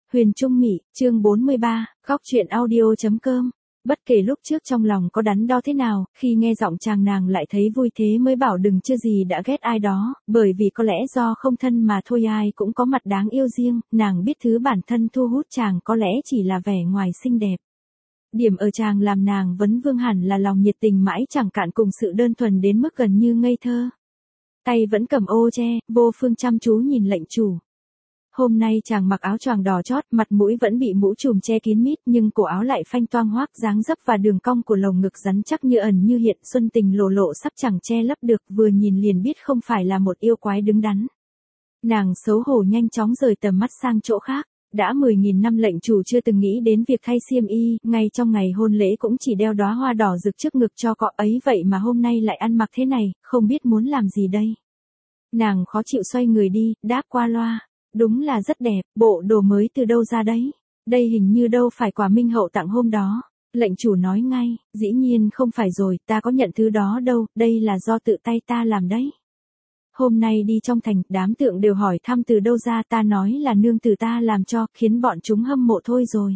Huyền Trung Mị, chương 43, góc truyện audio.com. Bất kể lúc trước trong lòng có đắn đo thế nào, khi nghe giọng chàng nàng lại thấy vui thế mới bảo đừng chưa gì đã ghét ai đó, bởi vì có lẽ do không thân mà thôi ai cũng có mặt đáng yêu riêng, nàng biết thứ bản thân thu hút chàng có lẽ chỉ là vẻ ngoài xinh đẹp. Điểm ở chàng làm nàng vấn vương hẳn là lòng nhiệt tình mãi chẳng cạn cùng sự đơn thuần đến mức gần như ngây thơ. Tay vẫn cầm ô che, Vô Phương chăm chú nhìn lệnh chủ. Hôm nay chàng mặc áo choàng đỏ chót, mặt mũi vẫn bị mũ trùm che kín mít, nhưng cổ áo lại phanh toang hoác, dáng dấp và đường cong của lồng ngực rắn chắc như ẩn như hiện, xuân tình lộ lộ sắp chẳng che lấp được, vừa nhìn liền biết không phải là một yêu quái đứng đắn. Nàng xấu hổ nhanh chóng rời tầm mắt sang chỗ khác. Đã 10.000 năm lệnh chủ chưa từng nghĩ đến việc thay xiêm y, ngay trong ngày hôn lễ cũng chỉ đeo đóa hoa đỏ rực trước ngực cho cọ ấy, vậy mà hôm nay lại ăn mặc thế này, không biết muốn làm gì đây. Nàng khó chịu xoay người đi, đáp qua loa. Đúng là rất đẹp, bộ đồ mới từ đâu ra đấy? Đây hình như đâu phải quà Minh Hậu tặng hôm đó. Lệnh chủ nói ngay, dĩ nhiên không phải rồi, ta có nhận thứ đó đâu, đây là do tự tay ta làm đấy. Hôm nay đi trong thành, đám tượng đều hỏi thăm từ đâu ra, ta nói là nương tử ta làm cho, khiến bọn chúng hâm mộ thôi rồi.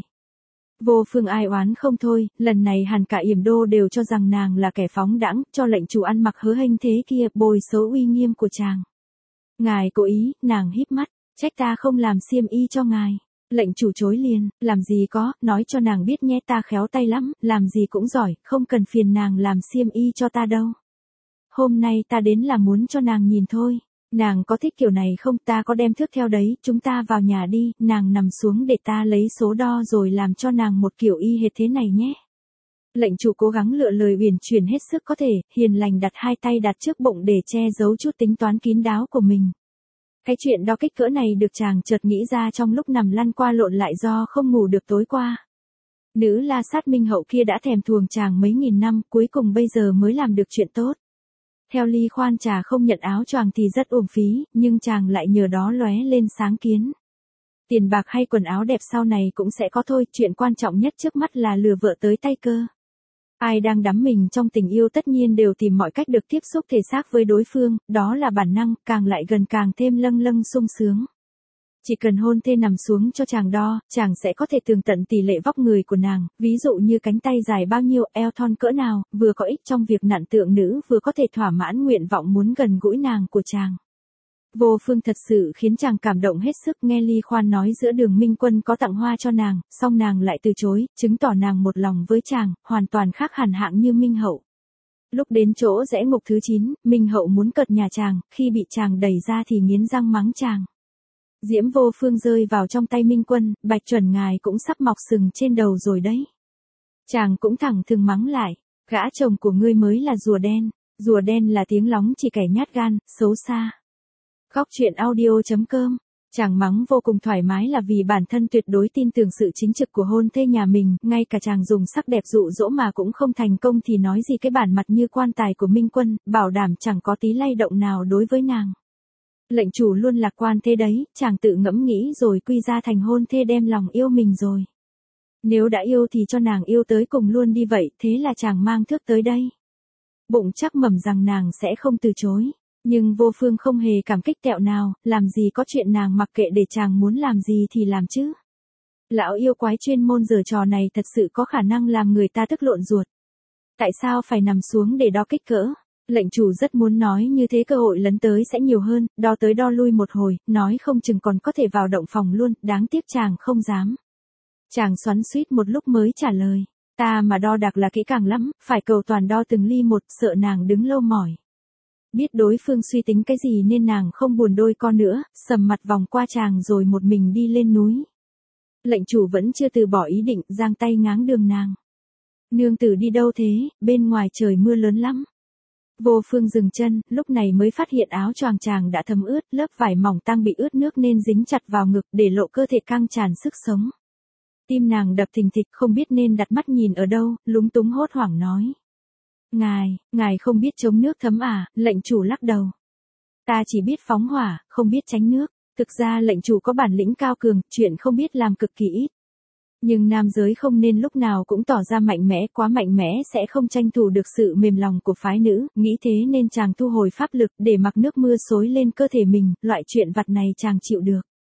Vô Phương ai oán không thôi, lần này hẳn cả Yểm Đô đều cho rằng nàng là kẻ phóng đãng, cho lệnh chủ ăn mặc hớ hênh thế kia, bồi xấu uy nghiêm của chàng. Ngài cố ý, nàng híp mắt. Trách ta không làm xiêm y cho ngài. Lệnh chủ chối liền, làm gì có, nói cho nàng biết nhé, ta khéo tay lắm, làm gì cũng giỏi, không cần phiền nàng làm xiêm y cho ta đâu. Hôm nay ta đến là muốn cho nàng nhìn thôi. Nàng có thích kiểu này không, ta có đem thước theo đấy, chúng ta vào nhà đi, nàng nằm xuống để ta lấy số đo rồi làm cho nàng một kiểu y hệt thế này nhé. Lệnh chủ cố gắng lựa lời uyển chuyển hết sức có thể, hiền lành đặt hai tay đặt trước bụng để che giấu chút tính toán kín đáo của mình. Cái chuyện đo kích cỡ này được chàng chợt nghĩ ra trong lúc nằm lăn qua lộn lại do không ngủ được tối qua. Nữ la sát Minh Hậu kia đã thèm thuồng chàng mấy nghìn năm, cuối cùng bây giờ mới làm được chuyện tốt. Theo ly khoan trà không nhận áo choàng thì rất uổng phí, nhưng chàng lại nhờ đó lóe lên sáng kiến. Tiền bạc hay quần áo đẹp sau này cũng sẽ có thôi, chuyện quan trọng nhất trước mắt là lừa vợ tới tay cơ. Ai đang đắm mình trong tình yêu tất nhiên đều tìm mọi cách được tiếp xúc thể xác với đối phương, đó là bản năng, càng lại gần càng thêm lâng lâng sung sướng. Chỉ cần hôn thê nằm xuống cho chàng đo, chàng sẽ có thể tường tận tỷ lệ vóc người của nàng, ví dụ như cánh tay dài bao nhiêu, eo thon cỡ nào, vừa có ích trong việc nặn tượng nữ vừa có thể thỏa mãn nguyện vọng muốn gần gũi nàng của chàng. Vô Phương thật sự khiến chàng cảm động hết sức, nghe ly khoan nói giữa đường Minh Quân có tặng hoa cho nàng, song nàng lại từ chối, chứng tỏ nàng một lòng với chàng, hoàn toàn khác hẳn hạng như Minh Hậu. Lúc đến chỗ rẽ ngục thứ 9, Minh Hậu muốn cợt nhà chàng, khi bị chàng đẩy ra thì nghiến răng mắng chàng. Diễm Vô Phương rơi vào trong tay Minh Quân, bạch chuẩn ngài cũng sắp mọc sừng trên đầu rồi đấy. Chàng cũng thẳng thừng mắng lại, gã chồng của ngươi mới là rùa đen là tiếng lóng chỉ kẻ nhát gan, xấu xa. Góc truyện audio.com. Chàng mắng vô cùng thoải mái là vì bản thân tuyệt đối tin tưởng sự chính trực của hôn thê nhà mình, ngay cả chàng dùng sắc đẹp dụ dỗ mà cũng không thành công thì nói gì cái bản mặt như quan tài của Minh Quân, bảo đảm chẳng có tí lay động nào đối với nàng. Lệnh chủ luôn lạc quan thế đấy, chàng tự ngẫm nghĩ rồi quy ra thành hôn thê đem lòng yêu mình rồi. Nếu đã yêu thì cho nàng yêu tới cùng luôn đi vậy, thế là chàng mang thước tới đây. Bụng chắc mẩm rằng nàng sẽ không từ chối. Nhưng Vô Phương không hề cảm kích tẹo nào, làm gì có chuyện nàng mặc kệ để chàng muốn làm gì thì làm chứ. Lão yêu quái chuyên môn giở trò này thật sự có khả năng làm người ta tức lộn ruột. Tại sao phải nằm xuống để đo kích cỡ? Lệnh chủ rất muốn nói như thế cơ hội lấn tới sẽ nhiều hơn, đo tới đo lui một hồi, nói không chừng còn có thể vào động phòng luôn, đáng tiếc chàng không dám. Chàng xoắn xuýt một lúc mới trả lời, ta mà đo đạc là kỹ càng lắm, phải cầu toàn đo từng ly một, sợ nàng đứng lâu mỏi. Biết đối phương suy tính cái gì nên nàng không buồn đôi con nữa, sầm mặt vòng qua chàng rồi một mình đi lên núi. Lệnh chủ vẫn chưa từ bỏ ý định, giang tay ngáng đường nàng. Nương tử đi đâu thế, bên ngoài trời mưa lớn lắm. Vô Phương dừng chân, lúc này mới phát hiện áo choàng chàng đã thấm ướt, lớp vải mỏng tang bị ướt nước nên dính chặt vào ngực để lộ cơ thể căng tràn sức sống. Tim nàng đập thình thịch không biết nên đặt mắt nhìn ở đâu, lúng túng hốt hoảng nói. Ngài không biết chống nước thấm à, lệnh chủ lắc đầu. Ta chỉ biết phóng hỏa, không biết tránh nước. Thực ra lệnh chủ có bản lĩnh cao cường, chuyện không biết làm cực kỳ ít. Nhưng nam giới không nên lúc nào cũng tỏ ra mạnh mẽ, quá mạnh mẽ sẽ không tranh thủ được sự mềm lòng của phái nữ, nghĩ thế nên chàng thu hồi pháp lực để mặc nước mưa xối lên cơ thể mình, loại chuyện vặt này chàng chịu được.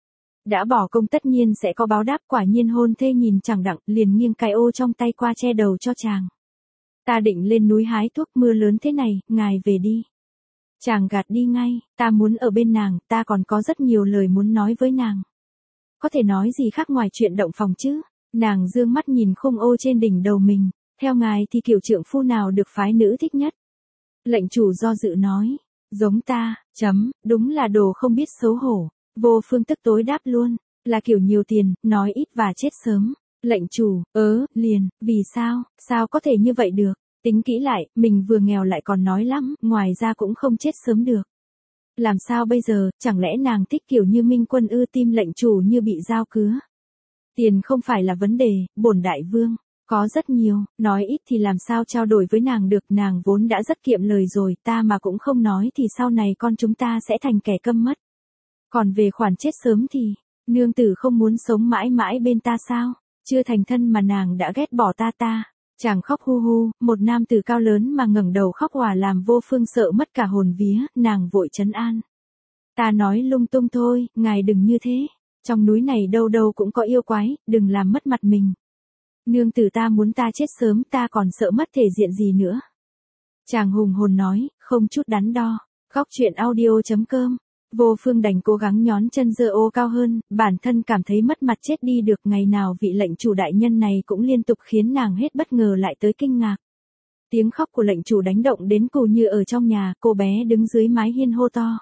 Đã bỏ công tất nhiên sẽ có báo đáp, quả nhiên hôn thê nhìn chẳng đặng, liền nghiêng cái ô trong tay qua che đầu cho chàng. Ta định lên núi hái thuốc, mưa lớn thế này, ngài về đi. Chàng gạt đi ngay, ta muốn ở bên nàng, ta còn có rất nhiều lời muốn nói với nàng. Có thể nói gì khác ngoài chuyện động phòng chứ? Nàng dương mắt nhìn khung ô trên đỉnh đầu mình, theo ngài thì kiểu trượng phu nào được phái nữ thích nhất? Lệnh chủ do dự nói, giống ta, đúng là đồ không biết xấu hổ. Vô Phương tức tối đáp luôn, là kiểu nhiều tiền, nói ít và chết sớm. Lệnh chủ, liền, vì sao có thể như vậy được? Tính kỹ lại, mình vừa nghèo lại còn nói lắm, ngoài ra cũng không chết sớm được. Làm sao bây giờ, chẳng lẽ nàng thích kiểu như Minh Quân ư? Tim lệnh chủ như bị dao cứa. Tiền không phải là vấn đề, bổn đại vương, có rất nhiều, nói ít thì làm sao trao đổi với nàng được, nàng vốn đã rất kiệm lời rồi, ta mà cũng không nói thì sau này con chúng ta sẽ thành kẻ câm mất. Còn về khoản chết sớm thì, nương tử không muốn sống mãi mãi bên ta sao? Chưa thành thân mà nàng đã ghét bỏ ta. Chàng khóc hu hu, một nam tử cao lớn mà ngẩng đầu khóc òa làm Vô Phương sợ mất cả hồn vía, nàng vội trấn an. Ta nói lung tung thôi, ngài đừng như thế. Trong núi này đâu đâu cũng có yêu quái, đừng làm mất mặt mình. Nương tử ta muốn ta chết sớm, ta còn sợ mất thể diện gì nữa. Chàng hùng hồn nói, không chút đắn đo. Góc truyện audio.com. Vô Phương đành cố gắng nhón chân giơ ô cao hơn, bản thân cảm thấy mất mặt chết đi được, ngày nào vị lệnh chủ đại nhân này cũng liên tục khiến nàng hết bất ngờ lại tới kinh ngạc. Tiếng khóc của lệnh chủ đánh động đến cù như ở trong nhà, cô bé đứng dưới mái hiên hô to.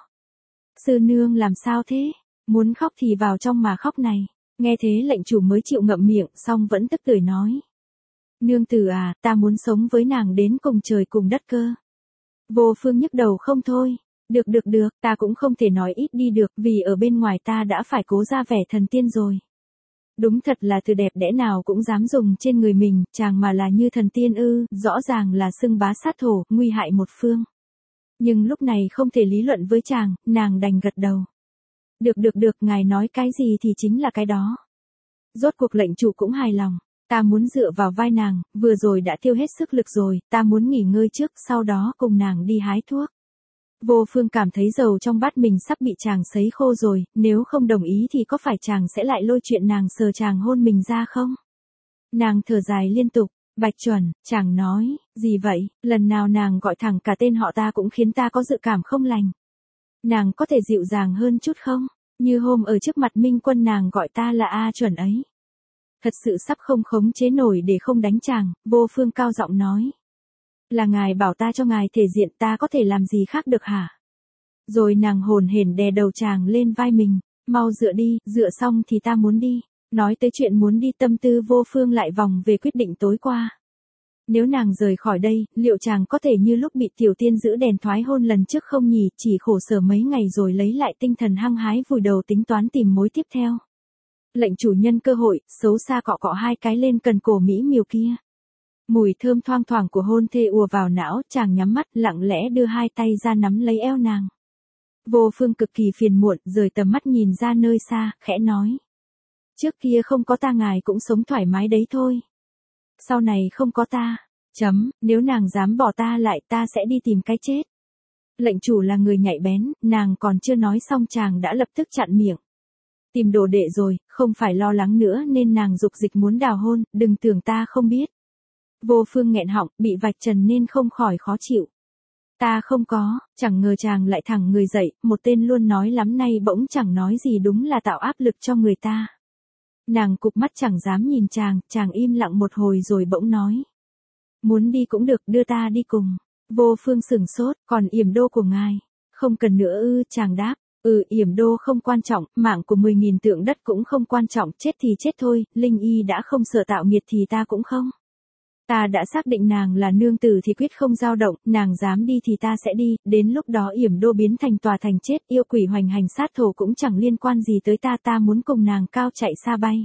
Sư nương làm sao thế? Muốn khóc thì vào trong mà khóc này. Nghe thế lệnh chủ mới chịu ngậm miệng, xong vẫn tức tưởi nói. Nương tử à, ta muốn sống với nàng đến cùng trời cùng đất cơ. Vô Phương nhức đầu không thôi. Được, ta cũng không thể nói ít đi được, vì ở bên ngoài ta đã phải cố ra vẻ thần tiên rồi. Đúng thật là từ đẹp đẽ nào cũng dám dùng trên người mình, chàng mà là như thần tiên ư, rõ ràng là xưng bá sát thổ, nguy hại một phương. Nhưng lúc này không thể lý luận với chàng, nàng đành gật đầu. Được, ngài nói cái gì thì chính là cái đó. Rốt cuộc lệnh chủ cũng hài lòng, ta muốn dựa vào vai nàng, vừa rồi đã tiêu hết sức lực rồi, ta muốn nghỉ ngơi trước, sau đó cùng nàng đi hái thuốc. Vô Phương cảm thấy dầu trong bát mình sắp bị chàng sấy khô rồi, nếu không đồng ý thì có phải chàng sẽ lại lôi chuyện nàng sờ chàng hôn mình ra không? Nàng thở dài liên tục, Bạch Chuẩn, chàng nói, gì vậy, lần nào nàng gọi thẳng cả tên họ ta cũng khiến ta có dự cảm không lành. Nàng có thể dịu dàng hơn chút không? Như hôm ở trước mặt Minh Quân nàng gọi ta là A Chuẩn ấy. Thật sự sắp không khống chế nổi để không đánh chàng, Vô Phương cao giọng nói. Là ngài bảo ta cho ngài thể diện, ta có thể làm gì khác được hả? Rồi nàng hồn hển đè đầu chàng lên vai mình, mau dựa đi, dựa xong thì ta muốn đi. Nói tới chuyện muốn đi, tâm tư Vô Phương lại vòng về quyết định tối qua. Nếu nàng rời khỏi đây, liệu chàng có thể như lúc bị tiểu tiên giữ đèn thoái hôn lần trước không nhỉ? Chỉ khổ sở mấy ngày rồi lấy lại tinh thần hăng hái vùi đầu tính toán tìm mối tiếp theo. Lệnh chủ nhân cơ hội, xấu xa cọ cọ hai cái lên cần cổ mỹ miều kia. Mùi thơm thoang thoảng của hôn thê ùa vào não, chàng nhắm mắt lặng lẽ đưa hai tay ra nắm lấy eo nàng. Vô Phương cực kỳ phiền muộn, rời tầm mắt nhìn ra nơi xa, khẽ nói. Trước kia không có ta ngài cũng sống thoải mái đấy thôi. Sau này không có ta, nếu nàng dám bỏ ta lại ta sẽ đi tìm cái chết. Lệnh chủ là người nhạy bén, nàng còn chưa nói xong chàng đã lập tức chặn miệng. Tìm đồ đệ rồi, không phải lo lắng nữa nên nàng dục dịch muốn đào hôn, đừng tưởng ta không biết. Vô Phương nghẹn họng, bị vạch trần nên không khỏi khó chịu. Ta không có, chẳng ngờ chàng lại thẳng người dậy, một tên luôn nói lắm nay bỗng chẳng nói gì, đúng là tạo áp lực cho người ta. Nàng cụp mắt chẳng dám nhìn chàng im lặng một hồi rồi bỗng nói. Muốn đi cũng được, đưa ta đi cùng. Vô Phương sửng sốt, còn yểm đô của ngài? Không cần nữa ư? Chàng đáp. Yểm đô không quan trọng, mạng của 10.000 tượng đất cũng không quan trọng, chết thì chết thôi, Linh Y đã không sợ tạo nghiệt thì ta cũng không. Ta đã xác định nàng là nương tử thì quyết không dao động, nàng dám đi thì ta sẽ đi, đến lúc đó yểm đô biến thành tòa thành chết, yêu quỷ hoành hành sát thổ cũng chẳng liên quan gì tới ta muốn cùng nàng cao chạy xa bay.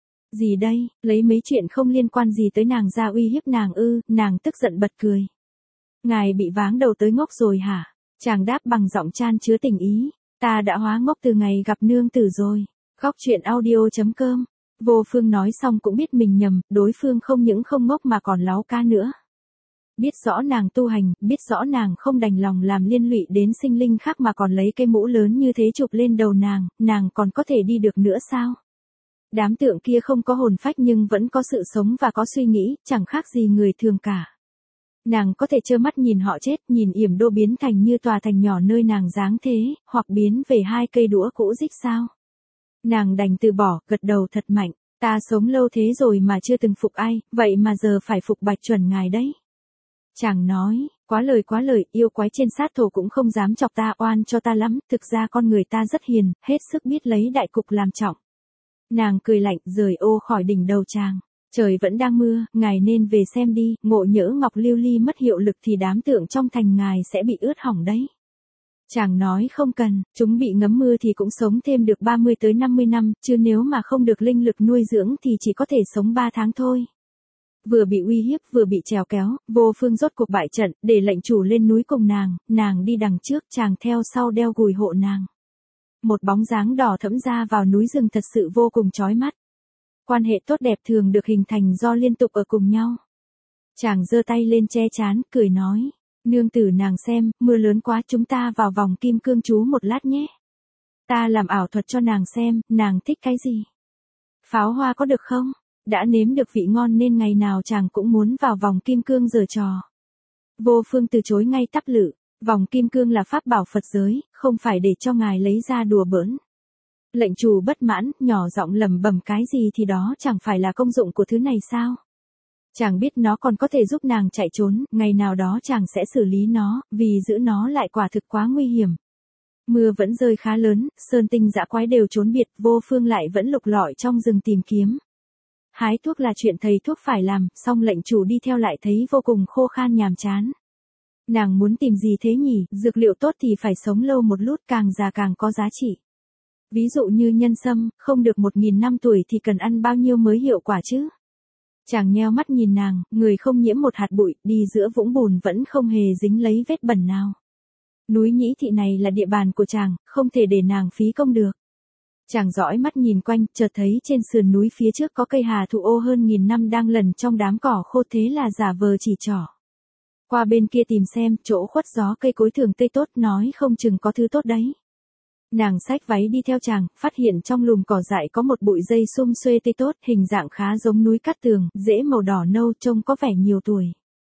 Gì đây, lấy mấy chuyện không liên quan gì tới nàng ra uy hiếp nàng ư? Nàng tức giận bật cười. Ngài bị váng đầu tới ngốc rồi hả? Chàng đáp bằng giọng chan chứa tình ý. Ta đã hóa ngốc từ ngày gặp nương tử rồi. Góc truyện audio.com. Vô Phương nói xong cũng biết mình nhầm, đối phương không những không ngốc mà còn láo cá nữa. Biết rõ nàng tu hành, biết rõ nàng không đành lòng làm liên lụy đến sinh linh khác mà còn lấy cái mũ lớn như thế chụp lên đầu nàng còn có thể đi được nữa sao? Đám tượng kia không có hồn phách nhưng vẫn có sự sống và có suy nghĩ, chẳng khác gì người thường cả. Nàng có thể trơ mắt nhìn họ chết, nhìn yểm đô biến thành như tòa thành nhỏ nơi nàng giáng thế, hoặc biến về hai cây đũa cũ rích sao? Nàng đành từ bỏ, gật đầu thật mạnh, ta sống lâu thế rồi mà chưa từng phục ai, vậy mà giờ phải phục Bạch Chuẩn ngài đấy. Chàng nói, quá lời, yêu quái trên sát thổ cũng không dám chọc ta, oan cho ta lắm, thực ra con người ta rất hiền, hết sức biết lấy đại cục làm trọng. Nàng cười lạnh, rời ô khỏi đỉnh đầu chàng. Trời vẫn đang mưa, ngài nên về xem đi, ngộ nhỡ ngọc lưu ly mất hiệu lực thì đám tượng trong thành ngài sẽ bị ướt hỏng đấy. Chàng nói không cần, chúng bị ngấm mưa thì cũng sống thêm được 30 tới 50 năm, chứ nếu mà không được linh lực nuôi dưỡng thì chỉ có thể sống 3 tháng thôi. Vừa bị uy hiếp vừa bị trèo kéo, Vô Phương rốt cuộc bại trận, để lệnh chủ lên núi cùng nàng đi đằng trước, chàng theo sau đeo gùi hộ nàng. Một bóng dáng đỏ thẫm ra vào núi rừng thật sự vô cùng chói mắt. Quan hệ tốt đẹp thường được hình thành do liên tục ở cùng nhau. Chàng giơ tay lên che trán, cười nói, nương tử nàng xem, mưa lớn quá, chúng ta vào vòng kim cương chú một lát nhé. Ta làm ảo thuật cho nàng xem, nàng thích cái gì? Pháo hoa có được không? Đã nếm được vị ngon nên ngày nào chàng cũng muốn vào vòng kim cương giở trò. Vô Phương từ chối ngay tắp lự, vòng kim cương là pháp bảo Phật giới, không phải để cho ngài lấy ra đùa bỡn. Lệnh chủ bất mãn, nhỏ giọng lẩm bẩm cái gì thì đó chẳng phải là công dụng của thứ này sao? Chàng biết nó còn có thể giúp nàng chạy trốn, ngày nào đó chàng sẽ xử lý nó, vì giữ nó lại quả thực quá nguy hiểm. Mưa vẫn rơi khá lớn, sơn tinh dã quái đều trốn biệt, Vô Phương lại vẫn lục lọi trong rừng tìm kiếm. Hái thuốc là chuyện thầy thuốc phải làm, song lệnh chủ đi theo lại thấy vô cùng khô khan nhàm chán. Nàng muốn tìm gì thế nhỉ, dược liệu tốt thì phải sống lâu một lút, càng già càng có giá trị. Ví dụ như nhân sâm, không được 1000 năm tuổi thì cần ăn bao nhiêu mới hiệu quả chứ? Chàng nheo mắt nhìn nàng, người không nhiễm một hạt bụi, đi giữa vũng bùn vẫn không hề dính lấy vết bẩn nào. Núi Nhĩ Thị này là địa bàn của chàng, không thể để nàng phí công được. Chàng dõi mắt nhìn quanh, chợt thấy trên sườn núi phía trước có cây hà thụ ô hơn 1000 năm đang lẩn trong đám cỏ khô, thế là giả vờ chỉ trỏ. Qua bên kia tìm xem, chỗ khuất gió cây cối thường tươi tốt, nói không chừng có thứ tốt đấy. Nàng xách váy đi theo chàng, phát hiện trong lùm cỏ dại có một bụi dây sum xuê tươi tốt, hình dạng khá giống núi cát tường, rễ màu đỏ nâu, trông có vẻ nhiều tuổi.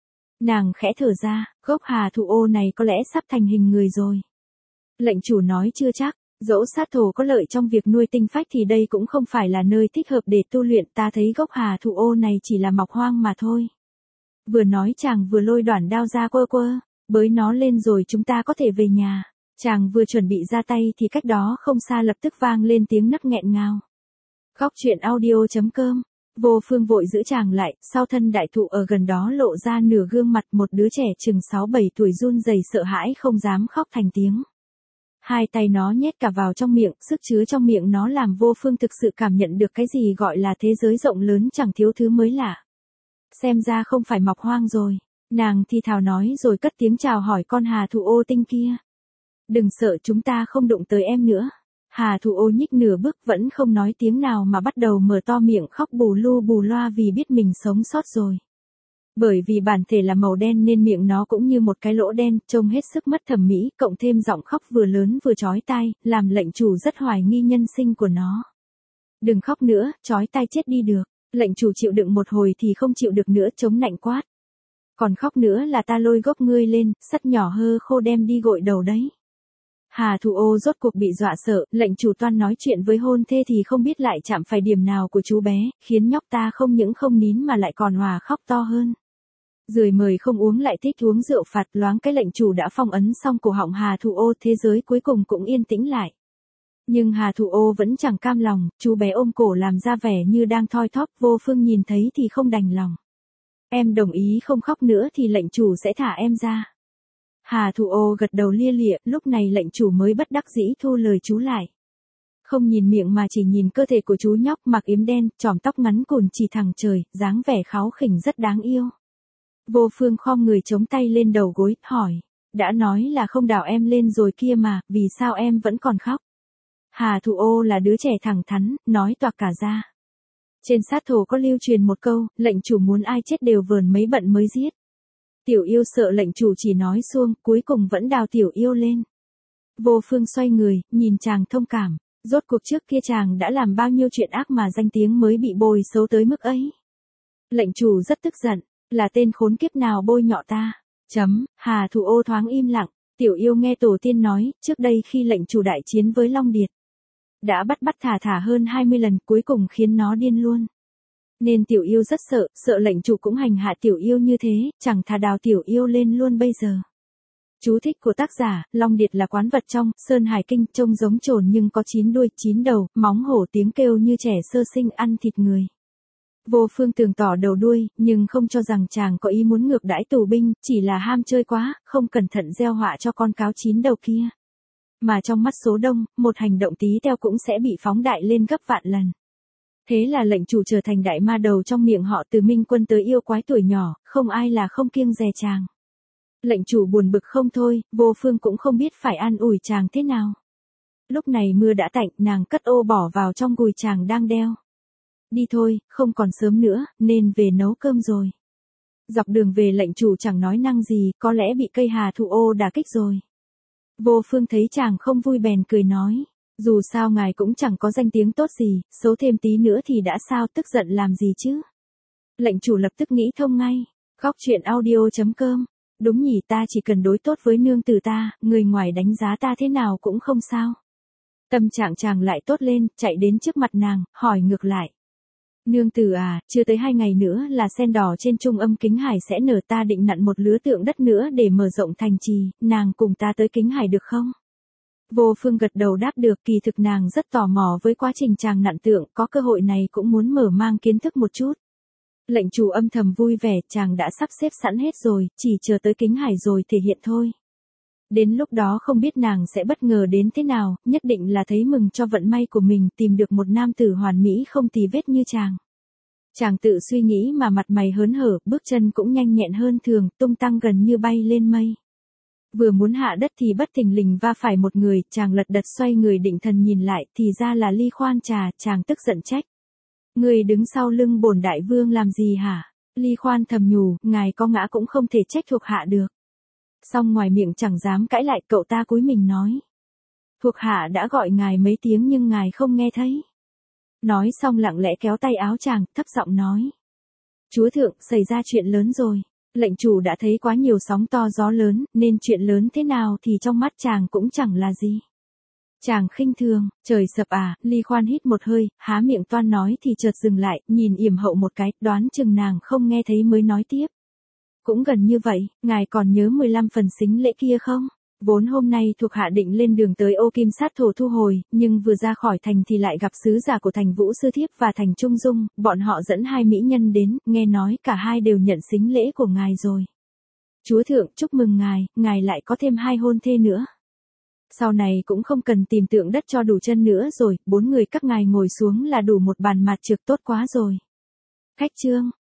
Nàng khẽ thở ra, gốc hà thụ ô này có lẽ sắp thành hình người rồi. Lệnh chủ nói chưa chắc, dẫu sát thổ có lợi trong việc nuôi tinh phách thì đây cũng không phải là nơi thích hợp để tu luyện, ta thấy gốc hà thụ ô này chỉ là mọc hoang mà thôi. Vừa nói chàng vừa lôi đoản đao ra quơ, bới nó lên rồi chúng ta có thể về nhà. Chàng vừa chuẩn bị ra tay thì cách đó không xa lập tức vang lên tiếng nấc nghẹn ngào. Góc truyện audio.com. Vô Phương vội giữ chàng lại, sau thân đại thụ ở gần đó lộ ra nửa gương mặt, một đứa trẻ chừng 6-7 tuổi run rẩy sợ hãi không dám khóc thành tiếng. Hai tay nó nhét cả vào trong miệng, sức chứa trong miệng nó làm Vô Phương thực sự cảm nhận được cái gì gọi là thế giới rộng lớn chẳng thiếu thứ mới lạ. Xem ra không phải mọc hoang rồi, nàng thì thào nói rồi cất tiếng chào hỏi con hà thụ ô tinh kia. Đừng sợ, chúng ta không đụng tới em nữa. Hà thụ ô nhích nửa bước vẫn không nói tiếng nào mà bắt đầu mở to miệng khóc bù lu bù loa vì biết mình sống sót rồi. Bởi vì bản thể là màu đen nên miệng nó cũng như một cái lỗ đen, trông hết sức mất thẩm mỹ, cộng thêm giọng khóc vừa lớn vừa chói tai, làm lệnh chủ rất hoài nghi nhân sinh của nó. Đừng khóc nữa, chói tai chết đi được. Lệnh chủ chịu đựng một hồi thì không chịu được nữa, chống nạnh quát. Còn khóc nữa là ta lôi gốc ngươi lên, sắt nhỏ hơ khô đem đi gội đầu đấy. Hà thụ ô rốt cuộc bị dọa sợ, lệnh chủ toan nói chuyện với hôn thê thì không biết lại chạm phải điểm nào của chú bé, khiến nhóc ta không những không nín mà lại còn hòa khóc to hơn. Rười mời không uống lại thích uống rượu phạt, loáng cái lệnh chủ đã phong ấn xong cổ họng Hà thụ ô, thế giới cuối cùng cũng yên tĩnh lại. Nhưng Hà thụ ô vẫn chẳng cam lòng, chú bé ôm cổ làm ra vẻ như đang thoi thóp, Vô Phương nhìn thấy thì không đành lòng. Em đồng ý không khóc nữa thì lệnh chủ sẽ thả em ra. Hà thụ ô gật đầu lia lịa, lúc này lệnh chủ mới bất đắc dĩ thu lời chú lại. Không nhìn miệng mà chỉ nhìn cơ thể của chú nhóc mặc yếm đen, chòm tóc ngắn cùn chỉ thẳng trời, dáng vẻ kháu khỉnh rất đáng yêu. Vô Phương khom người chống tay lên đầu gối, hỏi, đã nói là không đào em lên rồi kia mà, vì sao em vẫn còn khóc? Hà thụ ô là đứa trẻ thẳng thắn, nói toạc cả ra. Trên sát thổ có lưu truyền một câu, lệnh chủ muốn ai chết đều vờn mấy bận mới giết. Tiểu Yêu sợ lệnh chủ chỉ nói xuông, cuối cùng vẫn đào Tiểu Yêu lên. Vô Phương xoay người, nhìn chàng thông cảm, rốt cuộc trước kia chàng đã làm bao nhiêu chuyện ác mà danh tiếng mới bị bồi xấu tới mức ấy. Lệnh chủ rất tức giận, là tên khốn kiếp nào bôi nhọ ta. Hà Thụ Ô thoáng im lặng, Tiểu Yêu nghe tổ tiên nói, trước đây khi lệnh chủ đại chiến với Long Điệt, đã bắt thả hơn 20 lần, cuối cùng khiến nó điên luôn. Nên Tiểu Yêu rất sợ lệnh chủ cũng hành hạ Tiểu Yêu như thế, chẳng thà đào Tiểu Yêu lên luôn bây giờ. Chú thích của tác giả, Long Điệt là quái vật trong Sơn Hải Kinh, trông giống trồn nhưng có 9 đuôi, 9 đầu, móng hổ, tiếng kêu như trẻ sơ sinh ăn thịt người. Vô Phương tường tỏ đầu đuôi, nhưng không cho rằng chàng có ý muốn ngược đãi tù binh, chỉ là ham chơi quá, không cẩn thận gieo họa cho con cáo 9 đầu kia. Mà trong mắt số đông, một hành động tí teo cũng sẽ bị phóng đại lên gấp vạn lần. Thế là lệnh chủ trở thành đại ma đầu trong miệng họ, từ Minh Quân tới yêu quái tuổi nhỏ, không ai là không kiêng dè chàng. Lệnh chủ buồn bực không thôi, Vô Phương cũng không biết phải an ủi chàng thế nào. Lúc này mưa đã tạnh, nàng cất ô bỏ vào trong gùi chàng đang đeo. Đi thôi, không còn sớm nữa, nên về nấu cơm rồi. Dọc đường về lệnh chủ chẳng nói năng gì, có lẽ bị cây Hà Thụ Ô đả kích rồi. Vô Phương thấy chàng không vui bèn cười nói, dù sao ngài cũng chẳng có danh tiếng tốt gì, xấu thêm tí nữa thì đã sao, tức giận làm gì chứ. Lệnh chủ lập tức nghĩ thông ngay, khóc chuyện audio.com, đúng nhỉ, ta chỉ cần đối tốt với nương tử ta, người ngoài đánh giá ta thế nào cũng không sao. Tâm trạng chàng lại tốt lên, chạy đến trước mặt nàng, hỏi ngược lại. Nương tử à, chưa tới 2 ngày nữa là sen đỏ trên trung âm Kính Hải sẽ nở, ta định nặn một lứa tượng đất nữa để mở rộng thành trì, nàng cùng ta tới Kính Hải được không? Vô Phương gật đầu đáp được, kỳ thực nàng rất tò mò với quá trình chàng nặn tượng, có cơ hội này cũng muốn mở mang kiến thức một chút. Lệnh chủ âm thầm vui vẻ, chàng đã sắp xếp sẵn hết rồi, chỉ chờ tới Kính Hải rồi thể hiện thôi. Đến lúc đó không biết nàng sẽ bất ngờ đến thế nào, nhất định là thấy mừng cho vận may của mình tìm được một nam tử hoàn mỹ không tì vết như chàng. Chàng tự suy nghĩ mà mặt mày hớn hở, bước chân cũng nhanh nhẹn hơn thường, tung tăng gần như bay lên mây. Vừa muốn hạ đất thì bất thình lình va phải một người, chàng lật đật xoay người định thần nhìn lại, thì ra là Ly Khoan Trà, chàng tức giận trách. Người đứng sau lưng bổn đại vương làm gì hả? Ly Khoan thầm nhủ, ngài có ngã cũng không thể trách thuộc hạ được. Xong ngoài miệng chẳng dám cãi lại, cậu ta cúi mình nói. Thuộc hạ đã gọi ngài mấy tiếng nhưng ngài không nghe thấy. Nói xong lặng lẽ kéo tay áo chàng, thấp giọng nói. Chúa thượng, xảy ra chuyện lớn rồi. Lệnh chủ đã thấy quá nhiều sóng to gió lớn, nên chuyện lớn thế nào thì trong mắt chàng cũng chẳng là gì. Chàng khinh thường, trời sập à, Ly Khoan hít một hơi, há miệng toan nói thì chợt dừng lại, nhìn yểm hậu một cái, đoán chừng nàng không nghe thấy mới nói tiếp. Cũng gần như vậy, ngài còn nhớ 15 phần sính lễ kia không? Vốn hôm nay thuộc hạ định lên đường tới Ô Kim Sát Thổ thu hồi, nhưng vừa ra khỏi thành thì lại gặp sứ giả của thành Vũ Sư Thiếp và thành Trung Dung, bọn họ dẫn 2 mỹ nhân đến, nghe nói cả hai đều nhận sính lễ của ngài rồi. Chúa thượng, chúc mừng ngài lại có thêm 2 hôn thê nữa. Sau này cũng không cần tìm tượng đất cho đủ chân nữa rồi, 4 người các ngài ngồi xuống là đủ một bàn mặt trược tốt quá rồi. Khách trương.